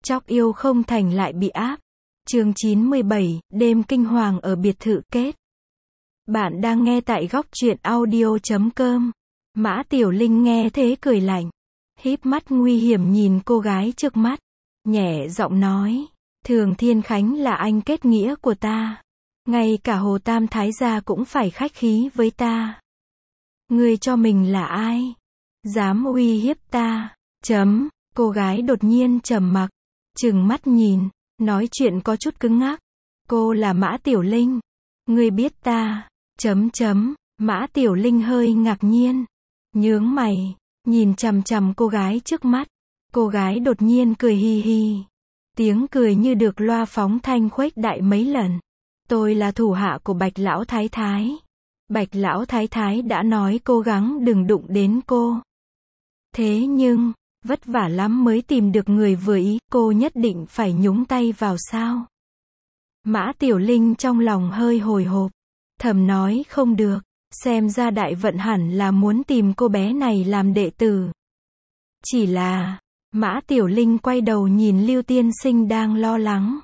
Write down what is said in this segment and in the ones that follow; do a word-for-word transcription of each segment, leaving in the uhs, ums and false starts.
Chóc yêu không thành lại bị áp. Chương chín mươi bảy, đêm kinh hoàng ở biệt thự kết. Bạn đang nghe tại góc truyện audio chấm com. Mã Tiểu Linh nghe thế cười lạnh, híp mắt nguy hiểm nhìn cô gái trước mắt, nhẹ giọng nói, Thường Thiên Khánh là anh kết nghĩa của ta. Ngay cả Hồ Tam Thái gia cũng phải khách khí với ta. Ngươi cho mình là ai? Dám uy hiếp ta? Chấm, cô gái đột nhiên trầm mặc, trừng mắt nhìn, nói chuyện có chút cứng ngắc. Cô là Mã Tiểu Linh. Ngươi biết ta? Chấm chấm, Mã Tiểu Linh hơi ngạc nhiên, nhướng mày, nhìn chằm chằm cô gái trước mắt. Cô gái đột nhiên cười hi hi. Tiếng cười như được loa phóng thanh khuếch đại mấy lần. Tôi là thủ hạ của Bạch Lão Thái Thái. Bạch Lão Thái Thái đã nói cố gắng đừng đụng đến cô. Thế nhưng, vất vả lắm mới tìm được người vừa ý, cô nhất định phải nhúng tay vào sao? Mã Tiểu Linh trong lòng hơi hồi hộp, thầm nói không được, xem ra Đại Vận hẳn là muốn tìm cô bé này làm đệ tử. Chỉ là, Mã Tiểu Linh quay đầu nhìn Lưu Tiên Sinh đang lo lắng,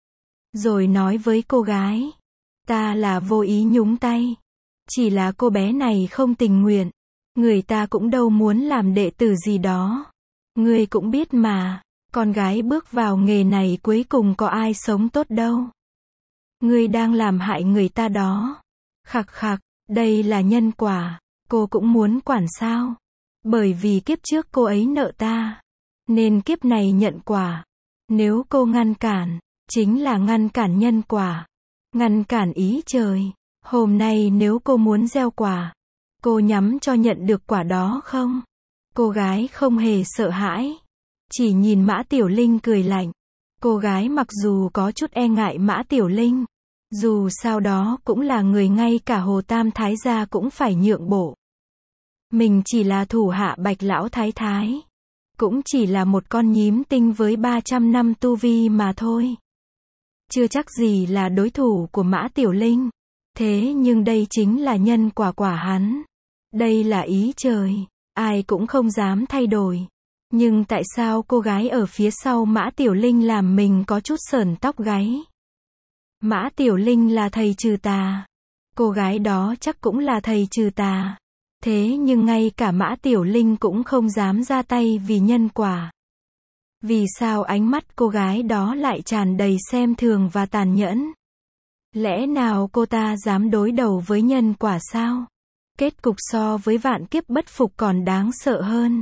rồi nói với cô gái, ta là vô ý nhúng tay, chỉ là cô bé này không tình nguyện, người ta cũng đâu muốn làm đệ tử gì đó. Ngươi cũng biết mà, con gái bước vào nghề này cuối cùng có ai sống tốt đâu. Ngươi đang làm hại người ta đó. Khặc khặc, đây là nhân quả, cô cũng muốn quản sao? Bởi vì kiếp trước cô ấy nợ ta, nên kiếp này nhận quả. Nếu cô ngăn cản, chính là ngăn cản nhân quả, ngăn cản ý trời. Hôm nay nếu cô muốn gieo quả, cô nhắm cho nhận được quả đó không? Cô gái không hề sợ hãi, chỉ nhìn Mã Tiểu Linh cười lạnh. Cô gái mặc dù có chút e ngại Mã Tiểu Linh, dù sao đó cũng là người ngay cả Hồ Tam Thái gia cũng phải nhượng bộ. Mình chỉ là thủ hạ Bạch Lão Thái Thái, cũng chỉ là một con nhím tinh với ba trăm năm tu vi mà thôi. Chưa chắc gì là đối thủ của Mã Tiểu Linh. Thế nhưng đây chính là nhân quả quả hắn. Đây là ý trời, ai cũng không dám thay đổi. Nhưng tại sao cô gái ở phía sau Mã Tiểu Linh làm mình có chút sởn tóc gáy? Mã Tiểu Linh là thầy trừ tà. Cô gái đó chắc cũng là thầy trừ tà. Thế nhưng ngay cả Mã Tiểu Linh cũng không dám ra tay vì nhân quả. Vì sao ánh mắt cô gái đó lại tràn đầy xem thường và tàn nhẫn? Lẽ nào cô ta dám đối đầu với nhân quả sao? Kết cục so với vạn kiếp bất phục còn đáng sợ hơn.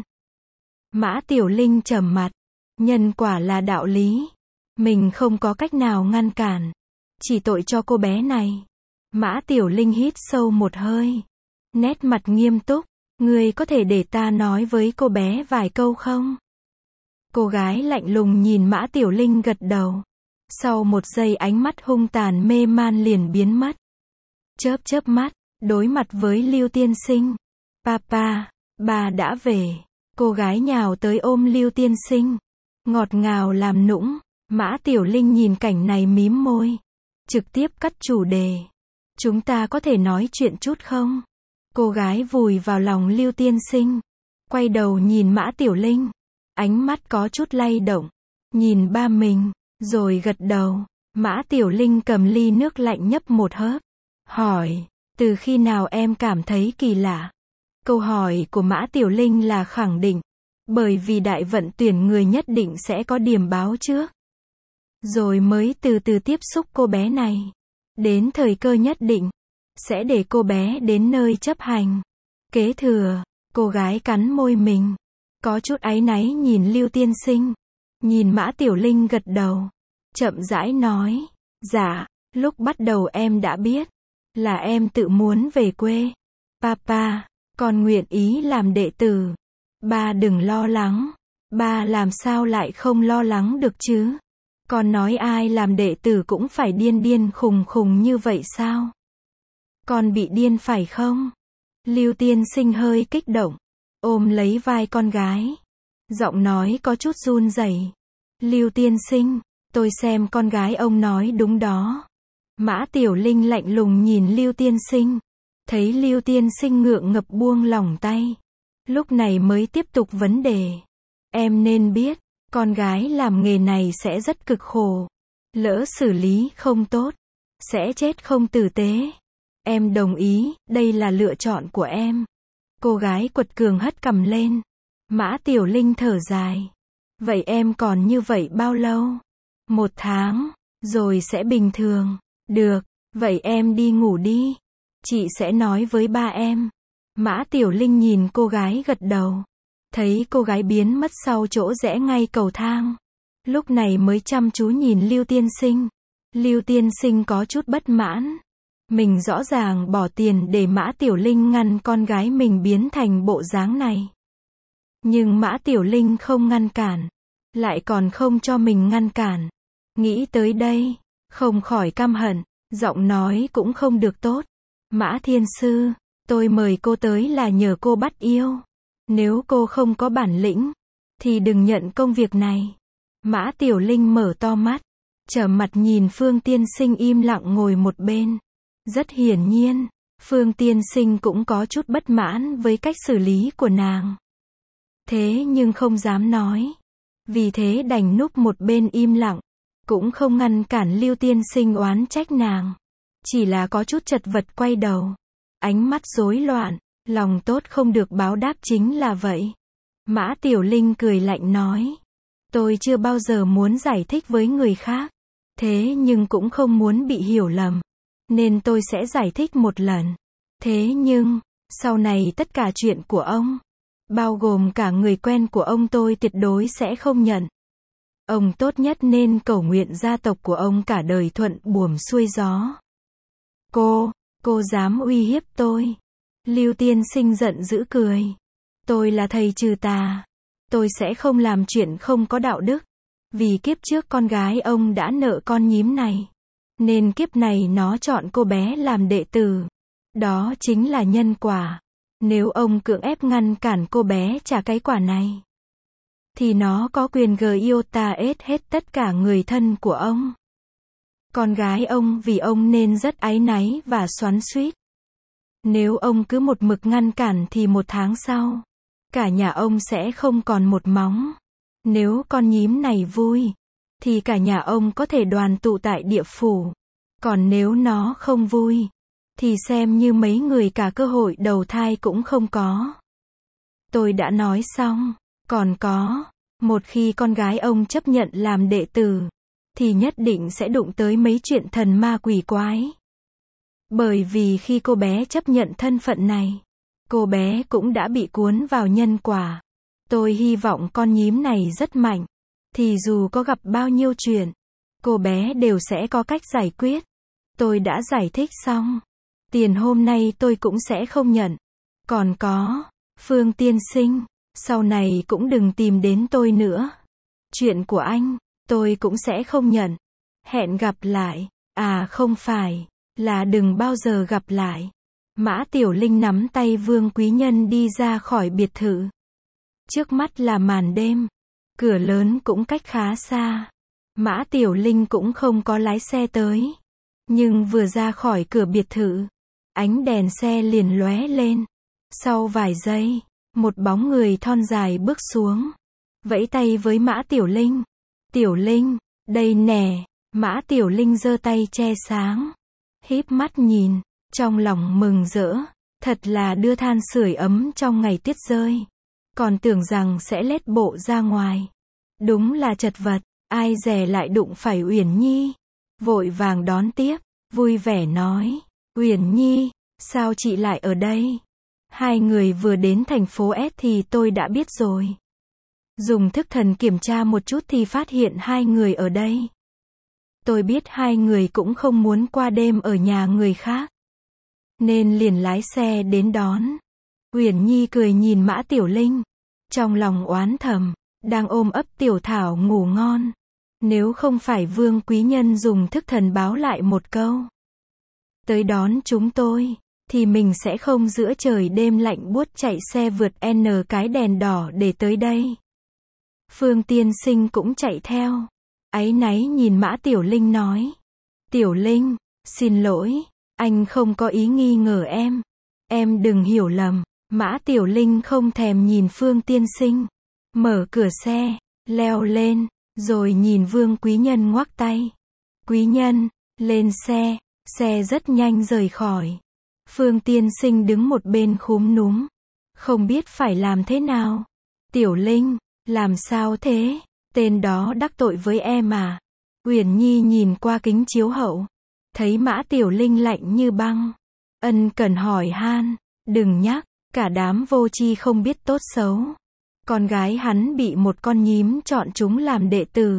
Mã Tiểu Linh trầm mặt. Nhân quả là đạo lý. Mình không có cách nào ngăn cản. Chỉ tội cho cô bé này. Mã Tiểu Linh hít sâu một hơi. Nét mặt nghiêm túc. Ngươi có thể để ta nói với cô bé vài câu không? Cô gái lạnh lùng nhìn Mã Tiểu Linh gật đầu. Sau một giây ánh mắt hung tàn mê man liền biến mất. Chớp chớp mắt, đối mặt với Lưu Tiên Sinh. Papa, bà đã về. Cô gái nhào tới ôm Lưu Tiên Sinh, ngọt ngào làm nũng. Mã Tiểu Linh nhìn cảnh này mím môi, trực tiếp cắt chủ đề. Chúng ta có thể nói chuyện chút không? Cô gái vùi vào lòng Lưu Tiên Sinh, quay đầu nhìn Mã Tiểu Linh, ánh mắt có chút lay động, nhìn ba mình, rồi gật đầu. Mã Tiểu Linh cầm ly nước lạnh nhấp một hớp, hỏi, từ khi nào em cảm thấy kỳ lạ? Câu hỏi của Mã Tiểu Linh là khẳng định, bởi vì Đại Vận tuyển người nhất định sẽ có điểm báo trước, rồi mới từ từ tiếp xúc cô bé này. Đến thời cơ nhất định, sẽ để cô bé đến nơi chấp hành kế thừa. Cô gái cắn môi mình, có chút áy náy nhìn Lưu Tiên Sinh, nhìn Mã Tiểu Linh gật đầu, chậm rãi nói, dạ, lúc bắt đầu em đã biết, là em tự muốn về quê. Papa, con nguyện ý làm đệ tử. Ba đừng lo lắng. Ba làm sao lại không lo lắng được chứ? Con nói ai làm đệ tử cũng phải điên điên khùng khùng như vậy sao? Con bị điên phải không? Lưu Tiên Sinh hơi kích động, ôm lấy vai con gái, giọng nói có chút run rẩy. Lưu Tiên Sinh, tôi xem con gái ông nói đúng đó. Mã Tiểu Linh lạnh lùng nhìn Lưu Tiên Sinh, thấy Lưu Tiên Sinh ngượng ngập buông lỏng tay, lúc này mới tiếp tục vấn đề. Em nên biết, Con gái làm nghề này sẽ rất cực khổ. Lỡ xử lý không tốt, sẽ chết không tử tế. Em đồng ý, đây là lựa chọn của em. Cô gái quật cường hất cằm lên. Mã Tiểu Linh thở dài. Vậy em còn như vậy bao lâu? Một tháng, rồi sẽ bình thường. Được, vậy em đi ngủ đi. Chị sẽ nói với ba em. Mã Tiểu Linh nhìn cô gái gật đầu. Thấy cô gái biến mất sau chỗ rẽ ngay cầu thang. Lúc này mới chăm chú nhìn Lưu Tiên Sinh. Lưu Tiên Sinh có chút bất mãn. Mình rõ ràng bỏ tiền để Mã Tiểu Linh ngăn con gái mình biến thành bộ dáng này. Nhưng Mã Tiểu Linh không ngăn cản. Lại còn không cho mình ngăn cản. Nghĩ tới đây, không khỏi căm hận. Giọng nói cũng không được tốt. Mã Thiên Sư, tôi mời cô tới là nhờ cô bắt yêu. Nếu cô không có bản lĩnh, thì đừng nhận công việc này. Mã Tiểu Linh mở to mắt, trở mặt nhìn Phương Tiên Sinh im lặng ngồi một bên. Rất hiển nhiên, Phương Tiên Sinh cũng có chút bất mãn với cách xử lý của nàng. Thế nhưng không dám nói. Vì thế đành núp một bên im lặng. Cũng không ngăn cản Lưu Tiên Sinh oán trách nàng. Chỉ là có chút chật vật quay đầu. Ánh mắt rối loạn. Lòng tốt không được báo đáp chính là vậy. Mã Tiểu Linh cười lạnh nói. Tôi chưa bao giờ muốn giải thích với người khác. Thế nhưng cũng không muốn bị hiểu lầm. Nên tôi sẽ giải thích một lần. Thế nhưng, sau này tất cả chuyện của ông, bao gồm cả người quen của ông tôi tuyệt đối sẽ không nhận. Ông tốt nhất nên cầu nguyện gia tộc của ông cả đời thuận buồm xuôi gió. Cô, cô dám uy hiếp tôi. Lưu Tiên Sinh giận dữ cười. Tôi là thầy trừ tà. Tôi sẽ không làm chuyện không có đạo đức. Vì kiếp trước con gái ông đã nợ con nhím này. Nên kiếp này nó chọn cô bé làm đệ tử. Đó chính là nhân quả. Nếu ông cưỡng ép ngăn cản cô bé trả cái quả này, thì nó có quyền gờ yêu ta ết hết tất cả người thân của ông. Con gái ông vì ông nên rất áy náy và xoắn xuýt. Nếu ông cứ một mực ngăn cản thì một tháng sau, cả nhà ông sẽ không còn một móng. Nếu con nhím này vui, thì cả nhà ông có thể đoàn tụ tại địa phủ. Còn nếu nó không vui, thì xem như mấy người cả cơ hội đầu thai cũng không có. Tôi đã nói xong. Còn có, một khi con gái ông chấp nhận làm đệ tử, thì nhất định sẽ đụng tới mấy chuyện thần ma quỷ quái. Bởi vì khi cô bé chấp nhận thân phận này, cô bé cũng đã bị cuốn vào nhân quả. Tôi hy vọng con nhím này rất mạnh. Thì dù có gặp bao nhiêu chuyện, cô bé đều sẽ có cách giải quyết. Tôi đã giải thích xong. Tiền hôm nay tôi cũng sẽ không nhận. Còn có, Phương Tiên Sinh, sau này cũng đừng tìm đến tôi nữa. Chuyện của anh, tôi cũng sẽ không nhận. Hẹn gặp lại. À không phải, là đừng bao giờ gặp lại. Mã Tiểu Linh nắm tay Vương Quý Nhân đi ra khỏi biệt thự. Trước mắt là màn đêm. Cửa lớn cũng cách khá xa. Mã Tiểu Linh cũng không có lái xe tới. Nhưng vừa ra khỏi cửa biệt thự, ánh đèn xe liền lóe lên. Sau vài giây, một bóng người thon dài bước xuống. Vẫy tay với Mã Tiểu Linh. Tiểu Linh, đây nè. Mã Tiểu Linh giơ tay che sáng. Híp mắt nhìn, trong lòng mừng rỡ. Thật là đưa than sưởi ấm trong ngày tuyết rơi. Còn tưởng rằng sẽ lết bộ ra ngoài. Đúng là chật vật, ai dè lại đụng phải Uyển Nhi. Vội vàng đón tiếp, vui vẻ nói. Uyển Nhi, sao chị lại ở đây? Hai người vừa đến thành phố S thì tôi đã biết rồi. Dùng thức thần kiểm tra một chút thì phát hiện hai người ở đây. Tôi biết hai người cũng không muốn qua đêm ở nhà người khác, nên liền lái xe đến đón. Uyển Nhi cười nhìn Mã Tiểu Linh. Trong lòng oán thầm, đang ôm ấp Tiểu Thảo ngủ ngon. Nếu không phải Vương Quý Nhân dùng thức thần báo lại một câu tới đón chúng tôi, thì mình sẽ không giữa trời đêm lạnh buốt chạy xe vượt N cái đèn đỏ để tới đây. Phương Tiên Sinh cũng chạy theo. Áy náy nhìn Mã Tiểu Linh nói. Tiểu Linh, xin lỗi, anh không có ý nghi ngờ em. Em đừng hiểu lầm. Mã Tiểu Linh không thèm nhìn Phương Tiên Sinh. Mở cửa xe, leo lên, rồi nhìn Vương Quý Nhân ngoắc tay. Quý Nhân, lên xe, xe rất nhanh rời khỏi. Phương Tiên Sinh đứng một bên khúm núm, không biết phải làm thế nào. Tiểu Linh, làm sao thế? Tên đó đắc tội với em à? Uyển Nhi nhìn qua kính chiếu hậu, thấy Mã Tiểu Linh lạnh như băng. Ân cần hỏi han, đừng nhắc, cả đám vô tri không biết tốt xấu. Con gái hắn bị một con nhím chọn chúng làm đệ tử.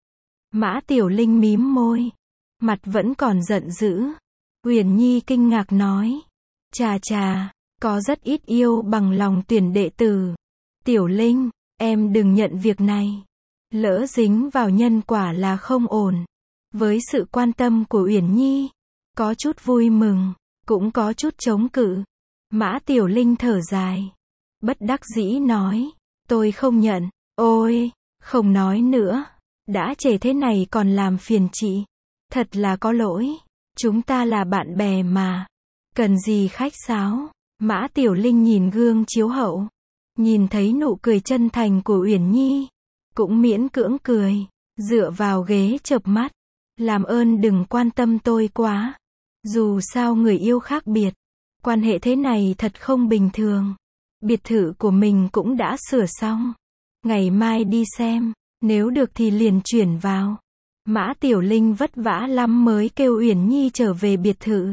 Mã Tiểu Linh mím môi, mặt vẫn còn giận dữ. Uyển Nhi kinh ngạc nói, chà chà, có rất ít yêu bằng lòng tuyển đệ tử. Tiểu Linh, em đừng nhận việc này. Lỡ dính vào nhân quả là không ổn. Với sự quan tâm của Uyển Nhi, có chút vui mừng, cũng có chút chống cự. Mã Tiểu Linh thở dài, bất đắc dĩ nói, tôi không nhận. Ôi, không nói nữa, đã trễ thế này còn làm phiền chị. Thật là có lỗi, chúng ta là bạn bè mà. Cần gì khách sáo. Mã Tiểu Linh nhìn gương chiếu hậu, nhìn thấy nụ cười chân thành của Uyển Nhi, cũng miễn cưỡng cười, dựa vào ghế chợp mắt. Làm ơn đừng quan tâm tôi quá. Dù sao người yêu khác biệt, quan hệ thế này thật không bình thường. Biệt thự của mình cũng đã sửa xong. Ngày mai đi xem, nếu được thì liền chuyển vào. Mã Tiểu Linh vất vả lắm mới kêu Uyển Nhi trở về biệt thự.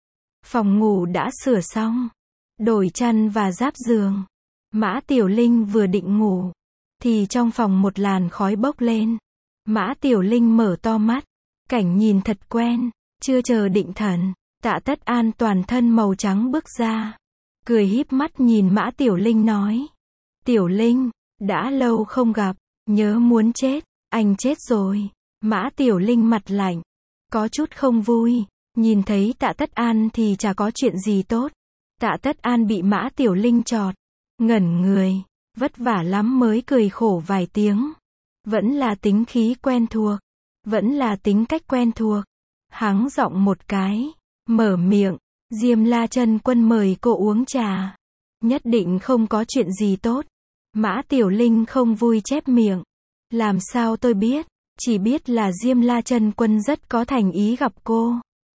Phòng ngủ đã sửa xong, đổi chăn và giáp giường. Mã Tiểu Linh vừa định ngủ, thì trong phòng một làn khói bốc lên. Mã Tiểu Linh mở to mắt, cảnh nhìn thật quen. Chưa chờ định thần, Tạ Tất An toàn thân màu trắng bước ra, cười híp mắt nhìn Mã Tiểu Linh nói, Tiểu Linh, đã lâu không gặp, nhớ muốn chết. Anh chết rồi. Mã Tiểu Linh mặt lạnh, có chút không vui. Nhìn thấy Tạ Tất An thì chả có chuyện gì tốt. Tạ Tất An bị Mã Tiểu Linh chọt, ngẩn người, vất vả lắm mới cười khổ vài tiếng. Vẫn là tính khí quen thuộc, vẫn là tính cách quen thuộc. Hắng giọng một cái, mở miệng, Diêm La Chân Quân mời cô uống trà. Nhất định không có chuyện gì tốt. Mã Tiểu Linh không vui chép miệng, làm sao tôi biết, chỉ biết là Diêm La Chân Quân rất có thành ý gặp cô.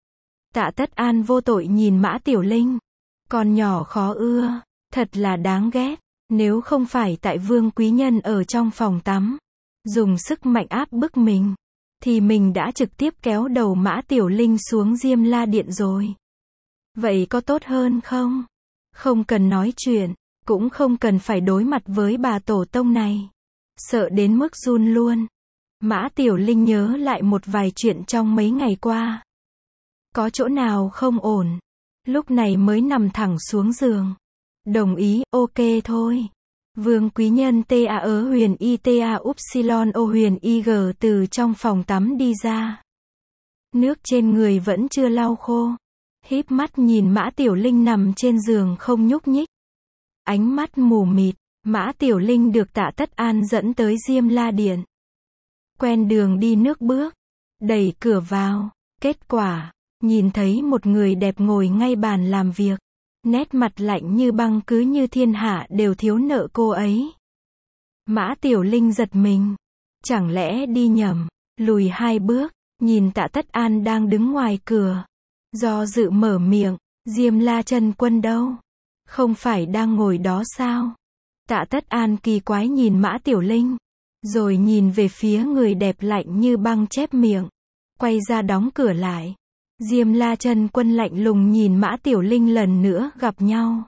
Tạ Tất An vô tội nhìn Mã Tiểu Linh, con nhỏ khó ưa, thật là đáng ghét. Nếu không phải tại Vương Quý Nhân ở trong phòng tắm, dùng sức mạnh áp bức mình, thì mình đã trực tiếp kéo đầu Mã Tiểu Linh xuống Diêm La Điện rồi. Vậy có tốt hơn không? Không cần nói chuyện, cũng không cần phải đối mặt với bà tổ tông này. Sợ đến mức run luôn. Mã Tiểu Linh nhớ lại một vài chuyện trong mấy ngày qua. Có chỗ nào không ổn, lúc này mới nằm thẳng xuống giường. Đồng ý, ok thôi. Vương Quý Nhân T A ớ huyền I T A upsilon O huyền I G từ trong phòng tắm đi ra. Nước trên người vẫn chưa lau khô. Híp mắt nhìn Mã Tiểu Linh nằm trên giường không nhúc nhích. Ánh mắt mù mịt, Mã Tiểu Linh được Tạ Tất An dẫn tới Diêm La Điện. Quen đường đi nước bước, đẩy cửa vào, kết quả, nhìn thấy một người đẹp ngồi ngay bàn làm việc. Nét mặt lạnh như băng cứ như thiên hạ đều thiếu nợ cô ấy. Mã Tiểu Linh giật mình. Chẳng lẽ đi nhầm, lùi hai bước, nhìn Tạ Tất An đang đứng ngoài cửa. Do dự mở miệng, Diêm La Chân Quân đâu? Không phải đang ngồi đó sao? Tạ Tất An kỳ quái nhìn Mã Tiểu Linh, rồi nhìn về phía người đẹp lạnh như băng chép miệng, quay ra đóng cửa lại. Diêm La Chân Quân lạnh lùng nhìn Mã Tiểu Linh lần nữa gặp nhau.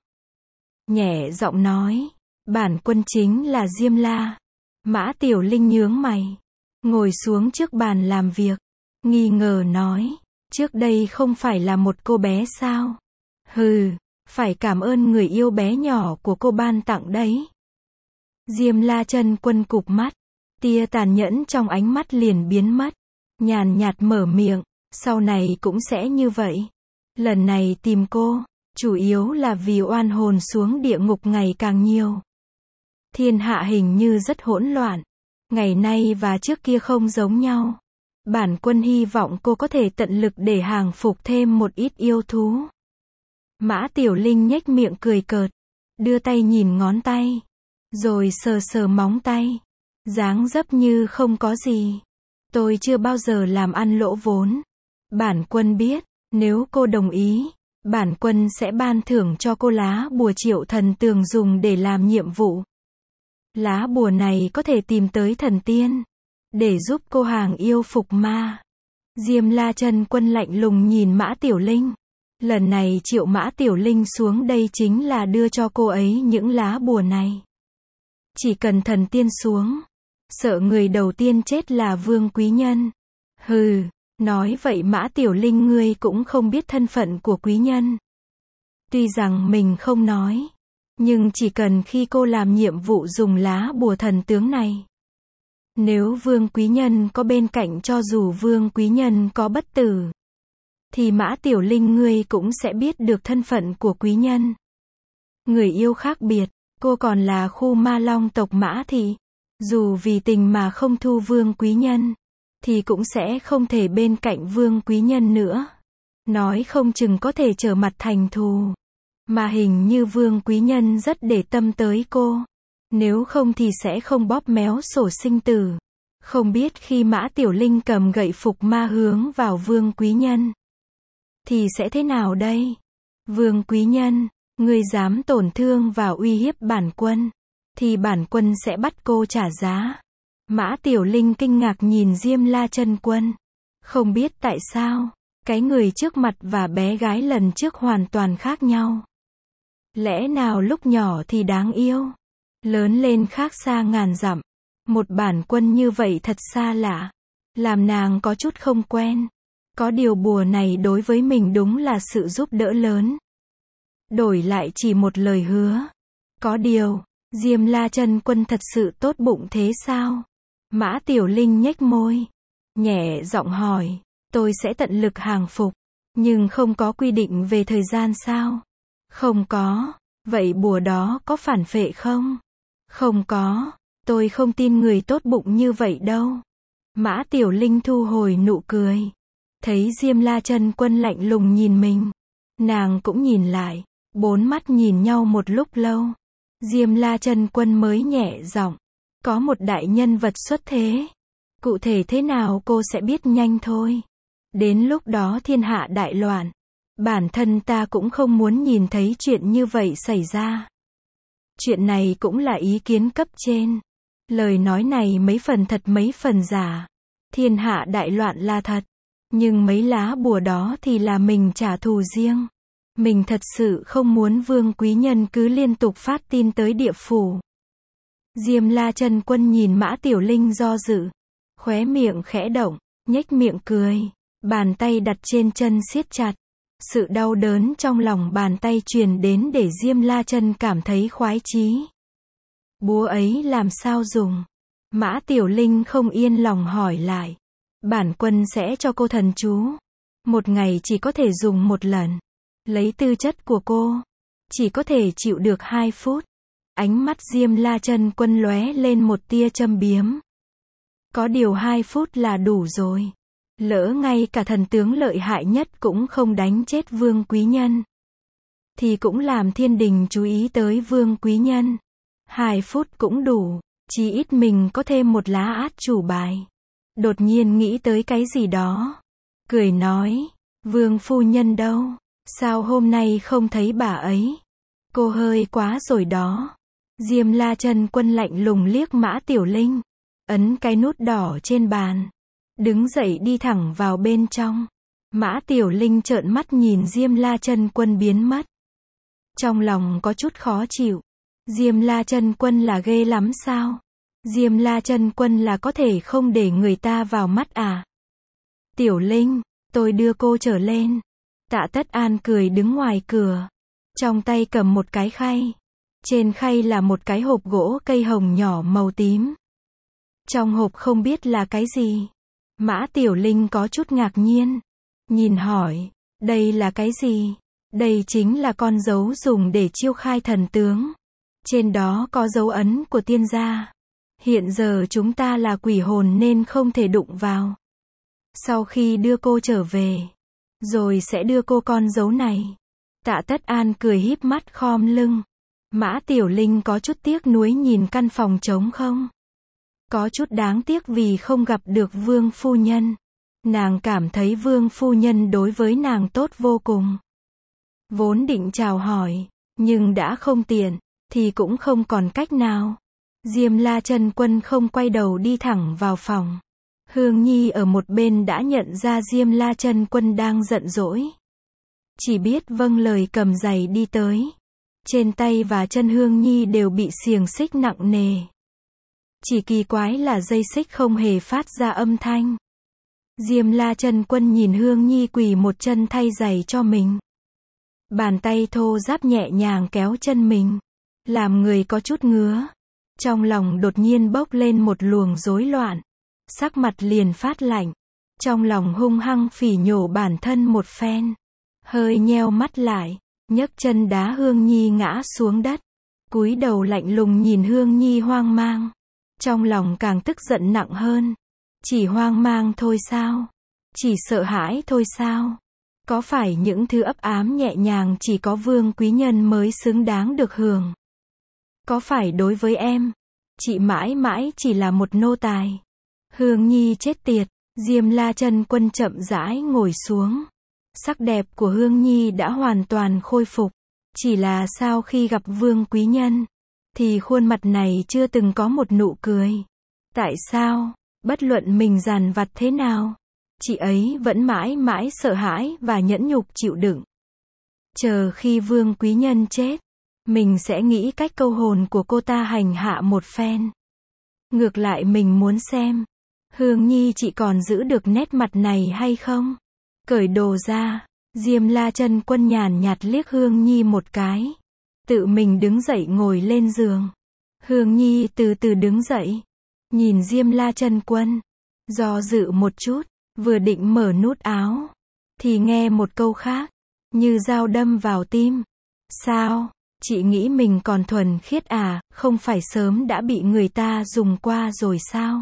Nhẹ giọng nói, bản quân chính là Diêm La. Mã Tiểu Linh nhướng mày, ngồi xuống trước bàn làm việc, nghi ngờ nói, trước đây không phải là một cô bé sao? Hừ, phải cảm ơn người yêu bé nhỏ của cô ban tặng đấy. Diêm La Chân Quân cụp mắt, tia tàn nhẫn trong ánh mắt liền biến mất, nhàn nhạt mở miệng, sau này cũng sẽ như vậy. Lần này tìm cô, chủ yếu là vì oan hồn xuống địa ngục ngày càng nhiều. Thiên hạ hình như rất hỗn loạn, ngày nay và trước kia không giống nhau. Bản quân hy vọng cô có thể tận lực để hàng phục thêm một ít yêu thú. Mã Tiểu Linh nhếch miệng cười cợt, đưa tay nhìn ngón tay, rồi sờ sờ móng tay. dáng dấp như không có gì. Tôi chưa bao giờ làm ăn lỗ vốn. Bản quân biết, nếu cô đồng ý, bản quân sẽ ban thưởng cho cô lá bùa Triệu Thần Tường dùng để làm nhiệm vụ. Lá bùa này có thể tìm tới thần tiên, để giúp cô hàng yêu phục ma. Diêm La Chân Quân lạnh lùng nhìn Mã Tiểu Linh. Lần này triệu Mã Tiểu Linh xuống đây chính là đưa cho cô ấy những lá bùa này. Chỉ cần thần tiên xuống, sợ người đầu tiên chết là Vương Quý Nhân. Hừ, nói vậy Mã Tiểu Linh ngươi cũng không biết thân phận của quý nhân. Tuy rằng mình không nói, nhưng chỉ cần khi cô làm nhiệm vụ dùng lá bùa thần tướng này, nếu Vương Quý Nhân có bên cạnh, cho dù Vương Quý Nhân có bất tử, thì Mã Tiểu Linh ngươi cũng sẽ biết được thân phận của quý nhân. Người yêu khác biệt, cô còn là khu ma long tộc Mã Thị. Dù vì tình mà không thu Vương Quý Nhân, thì cũng sẽ không thể bên cạnh Vương Quý Nhân nữa. Nói không chừng có thể trở mặt thành thù. Mà hình như Vương Quý Nhân rất để tâm tới cô. Nếu không thì sẽ không bóp méo sổ sinh tử. Không biết khi Mã Tiểu Linh cầm gậy phục ma hướng vào Vương Quý Nhân, thì sẽ thế nào đây? Vương Quý Nhân, ngươi dám tổn thương và uy hiếp bản quân, thì bản quân sẽ bắt cô trả giá. Mã Tiểu Linh kinh ngạc nhìn Diêm La Chân Quân. Không biết tại sao, cái người trước mặt và bé gái lần trước hoàn toàn khác nhau. Lẽ nào lúc nhỏ thì đáng yêu, lớn lên khác xa ngàn dặm. Một bản quân như vậy thật xa lạ, làm nàng có chút không quen. Có điều bùa này đối với mình đúng là sự giúp đỡ lớn. Đổi lại chỉ một lời hứa. Có điều, Diêm La Chân Quân thật sự tốt bụng thế sao? Mã Tiểu Linh nhếch môi, nhẹ giọng hỏi, tôi sẽ tận lực hàng phục, nhưng không có quy định về thời gian sao? Không có. Vậy bùa đó có phản phệ không? Không có. Tôi không tin người tốt bụng như vậy đâu. Mã Tiểu Linh thu hồi nụ cười. Thấy Diêm La Chân Quân lạnh lùng nhìn mình, nàng cũng nhìn lại, bốn mắt nhìn nhau một lúc lâu. Diêm La Chân Quân mới nhẹ giọng, có một đại nhân vật xuất thế. Cụ thể thế nào cô sẽ biết nhanh thôi. Đến lúc đó thiên hạ đại loạn. Bản thân ta cũng không muốn nhìn thấy chuyện như vậy xảy ra. Chuyện này cũng là ý kiến cấp trên. Lời nói này mấy phần thật mấy phần giả. Thiên hạ đại loạn là thật. Nhưng mấy lá bùa đó thì là mình trả thù riêng. Mình thật sự không muốn Vương Quý Nhân cứ liên tục phát tin tới địa phủ. Diêm La Chân Quân nhìn Mã Tiểu Linh do dự. Khóe miệng khẽ động, nhếch miệng cười. Bàn tay đặt trên chân siết chặt. Sự đau đớn trong lòng bàn tay truyền đến để Diêm La Chân cảm thấy khoái chí. Búa ấy làm sao dùng? Mã Tiểu Linh không yên lòng hỏi lại. Bản quân sẽ cho cô thần chú. Một ngày chỉ có thể dùng một lần. Lấy tư chất của cô, chỉ có thể chịu được hai phút. Ánh mắt Diêm La Chân Quân lóe lên một tia châm biếm. Có điều hai phút là đủ rồi. Lỡ ngay cả thần tướng lợi hại nhất cũng không đánh chết Vương Quý Nhân, thì cũng làm thiên đình chú ý tới Vương Quý Nhân. Hai phút cũng đủ, chí ít mình có thêm một lá át chủ bài. Đột nhiên nghĩ tới cái gì đó, cười nói, Vương phu nhân đâu? Sao hôm nay không thấy bà ấy? Cô hơi quá rồi đó. Diêm La Chân Quân lạnh lùng liếc Mã Tiểu Linh, ấn cái nút đỏ trên bàn, đứng dậy đi thẳng vào bên trong. Mã Tiểu Linh trợn mắt nhìn Diêm La Chân Quân biến mất. Trong lòng có chút khó chịu. Diêm La Chân Quân là ghê lắm sao? Diêm La Chân Quân là có thể không để người ta vào mắt à? Tiểu Linh, tôi đưa cô trở lên. Tạ Tất An cười đứng ngoài cửa, trong tay cầm một cái khay. Trên khay là một cái hộp gỗ cây hồng nhỏ màu tím. Trong hộp không biết là cái gì. Mã Tiểu Linh có chút ngạc nhiên, nhìn hỏi, đây là cái gì? Đây chính là con dấu dùng để chiêu khai thần tướng. Trên đó có dấu ấn của tiên gia. Hiện giờ chúng ta là quỷ hồn nên không thể đụng vào. Sau khi đưa cô trở về, rồi sẽ đưa cô con dấu này. Tạ Tất An cười híp mắt khom lưng. Mã Tiểu Linh có chút tiếc nuối nhìn căn phòng trống không. Có chút đáng tiếc vì không gặp được Vương phu nhân. Nàng cảm thấy Vương phu nhân đối với nàng tốt vô cùng. Vốn định chào hỏi, nhưng đã không tiện, thì cũng không còn cách nào. Diêm La Chân Quân không quay đầu đi thẳng vào phòng. Hương Nhi ở một bên đã nhận ra Diêm La Chân Quân đang giận dỗi. Chỉ biết vâng lời cầm giày đi tới. Trên tay và chân Hương Nhi đều bị xiềng xích nặng nề. Chỉ kỳ quái là dây xích không hề phát ra âm thanh. Diêm La Chân Quân nhìn Hương Nhi quỳ một chân thay giày cho mình. Bàn tay thô ráp nhẹ nhàng kéo chân mình, làm người có chút ngứa. Trong lòng đột nhiên bốc lên một luồng rối loạn. Sắc mặt liền phát lạnh. Trong lòng hung hăng phỉ nhổ bản thân một phen. Hơi nheo mắt lại, nhấc chân đá Hương Nhi ngã xuống đất. Cúi đầu lạnh lùng nhìn Hương Nhi hoang mang. Trong lòng càng tức giận nặng hơn. Chỉ hoang mang thôi sao? Chỉ sợ hãi thôi sao? Có phải những thứ ấp ám nhẹ nhàng chỉ có Vương quý nhân mới xứng đáng được hưởng? Có phải đối với em, chị mãi mãi chỉ là một nô tài? Hương Nhi chết tiệt. Diêm La Chân Quân chậm rãi ngồi xuống. Sắc đẹp của Hương Nhi đã hoàn toàn khôi phục. Chỉ là sau khi gặp Vương quý nhân, thì khuôn mặt này chưa từng có một nụ cười. Tại sao, bất luận mình dằn vặt thế nào, chị ấy vẫn mãi mãi sợ hãi và nhẫn nhục chịu đựng. Chờ khi Vương quý nhân chết, mình sẽ nghĩ cách câu hồn của cô ta hành hạ một phen. Ngược lại mình muốn xem, Hương Nhi chị còn giữ được nét mặt này hay không? Cởi đồ ra, Diêm La Chân Quân nhàn nhạt liếc Hương Nhi một cái. Tự mình đứng dậy ngồi lên giường. Hương Nhi từ từ đứng dậy. Nhìn Diêm La Chân Quân. Do dự một chút, vừa định mở nút áo. Thì nghe một câu khác, như dao đâm vào tim. Sao, chị nghĩ mình còn thuần khiết à, không phải sớm đã bị người ta dùng qua rồi sao?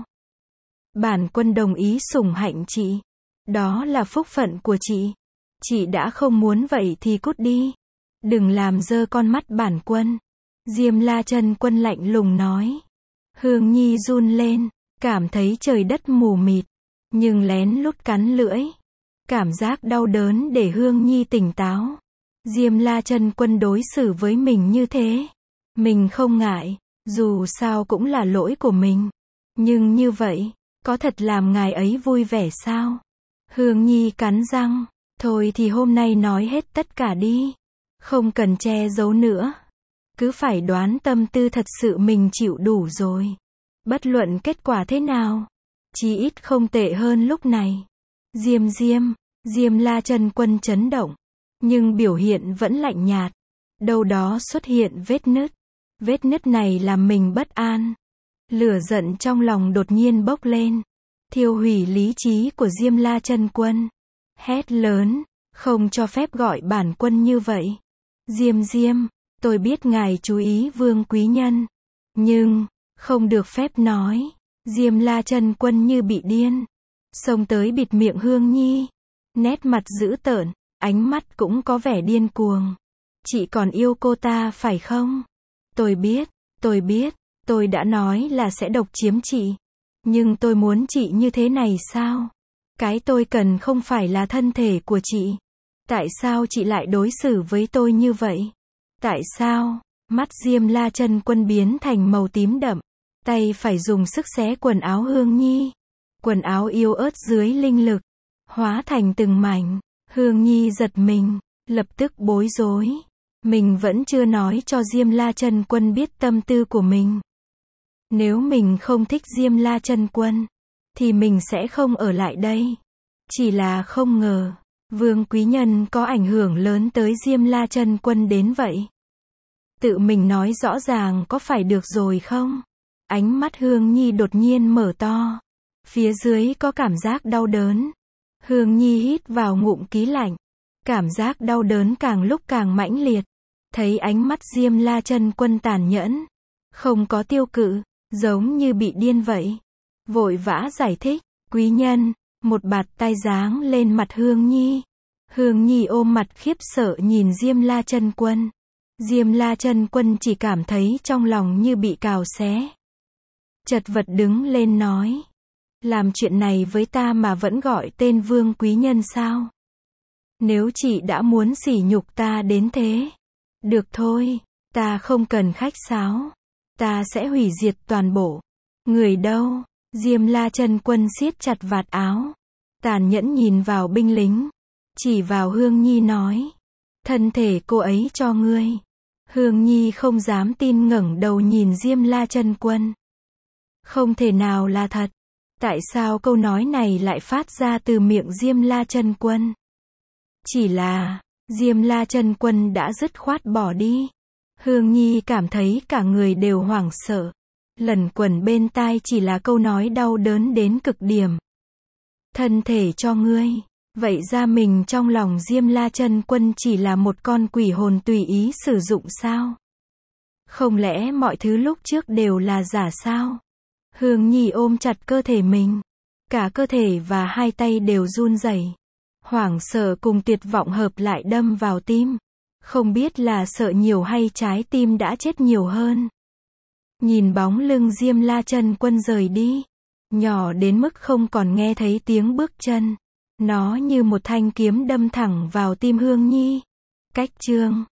Bản Quân đồng ý sủng hạnh chị. Đó là phúc phận của chị. Chị đã không muốn vậy thì cút đi. Đừng làm dơ con mắt Bản Quân. Diêm La Chân Quân lạnh lùng nói. Hương Nhi run lên, cảm thấy trời đất mù mịt, nhưng lén lút cắn lưỡi. Cảm giác đau đớn để Hương Nhi tỉnh táo. Diêm La Chân Quân đối xử với mình như thế, mình không ngại, dù sao cũng là lỗi của mình. Nhưng như vậy, có thật làm ngài ấy vui vẻ sao? Hương Nhi cắn răng, thôi thì hôm nay nói hết tất cả đi. Không cần che giấu nữa. Cứ phải đoán tâm tư thật sự mình chịu đủ rồi. Bất luận kết quả thế nào, chí ít không tệ hơn lúc này. Diêm Diêm, Diêm La Chân Quân chấn động, nhưng biểu hiện vẫn lạnh nhạt. Đâu đó xuất hiện vết nứt. Vết nứt này làm mình bất an. Lửa giận trong lòng đột nhiên bốc lên, thiêu hủy lý trí của Diêm La Chân Quân. Hét lớn, không cho phép gọi Bản Quân như vậy. Diêm Diêm, tôi biết ngài chú ý Vương quý nhân, nhưng không được phép nói. Diêm La Chân Quân như bị điên, xông tới bịt miệng Hương Nhi, nét mặt dữ tợn, ánh mắt cũng có vẻ điên cuồng. Chị còn yêu cô ta phải không? Tôi biết, tôi biết, tôi đã nói là sẽ độc chiếm chị, nhưng tôi muốn chị như thế này sao? Cái tôi cần không phải là thân thể của chị. Tại sao chị lại đối xử với tôi như vậy? Tại sao? Mắt Diêm La Chân Quân biến thành màu tím đậm, tay phải dùng sức xé quần áo Hương Nhi. Quần áo yếu ớt dưới linh lực, hóa thành từng mảnh. Hương Nhi giật mình, lập tức bối rối. Mình vẫn chưa nói cho Diêm La Chân Quân biết tâm tư của mình. Nếu mình không thích Diêm La Chân Quân, thì mình sẽ không ở lại đây. Chỉ là không ngờ, Vương quý nhân có ảnh hưởng lớn tới Diêm La Chân Quân đến vậy. Tự mình nói rõ ràng có phải được rồi không? Ánh mắt Hương Nhi đột nhiên mở to. Phía dưới có cảm giác đau đớn. Hương Nhi hít vào ngụm khí lạnh. Cảm giác đau đớn càng lúc càng mãnh liệt. Thấy ánh mắt Diêm La Chân Quân tàn nhẫn, không có tiêu cự, giống như bị điên vậy. Vội vã giải thích, quý nhân, một bạt tay giáng lên mặt Hương Nhi. Hương Nhi ôm mặt khiếp sợ nhìn Diêm La Chân Quân. Diêm La Chân Quân chỉ cảm thấy trong lòng như bị cào xé. chật vật đứng lên nói. Làm chuyện này với ta mà vẫn gọi tên Vương quý nhân sao? Nếu chị đã muốn sỉ nhục ta đến thế. Được thôi, ta không cần khách sáo. Ta sẽ hủy diệt toàn bộ. Người đâu? Diêm La Chân Quân siết chặt vạt áo. Tàn nhẫn nhìn vào binh lính. Chỉ vào Hương Nhi nói. Thân thể cô ấy cho ngươi. Hương Nhi không dám tin ngẩng đầu nhìn Diêm La Chân Quân. Không thể nào là thật. Tại sao câu nói này lại phát ra từ miệng Diêm La Chân Quân? Chỉ là, Diêm La Chân Quân đã dứt khoát bỏ đi. Hương Nhi cảm thấy cả người đều hoảng sợ. Lẩn quẩn bên tai chỉ là câu nói đau đớn đến cực điểm. Thân thể cho ngươi. Vậy ra mình trong lòng Diêm La Chân Quân chỉ là một con quỷ hồn tùy ý sử dụng sao? Không lẽ mọi thứ lúc trước đều là giả sao? Hương Nhi ôm chặt cơ thể mình. Cả cơ thể và hai tay đều run rẩy. Hoảng sợ cùng tuyệt vọng hợp lại đâm vào tim. Không biết là sợ nhiều hay trái tim đã chết nhiều hơn. Nhìn bóng lưng Diêm La Chân Quân rời đi. Nhỏ đến mức không còn nghe thấy tiếng bước chân. Nó như một thanh kiếm đâm thẳng vào tim Hương Nhi. Cách chương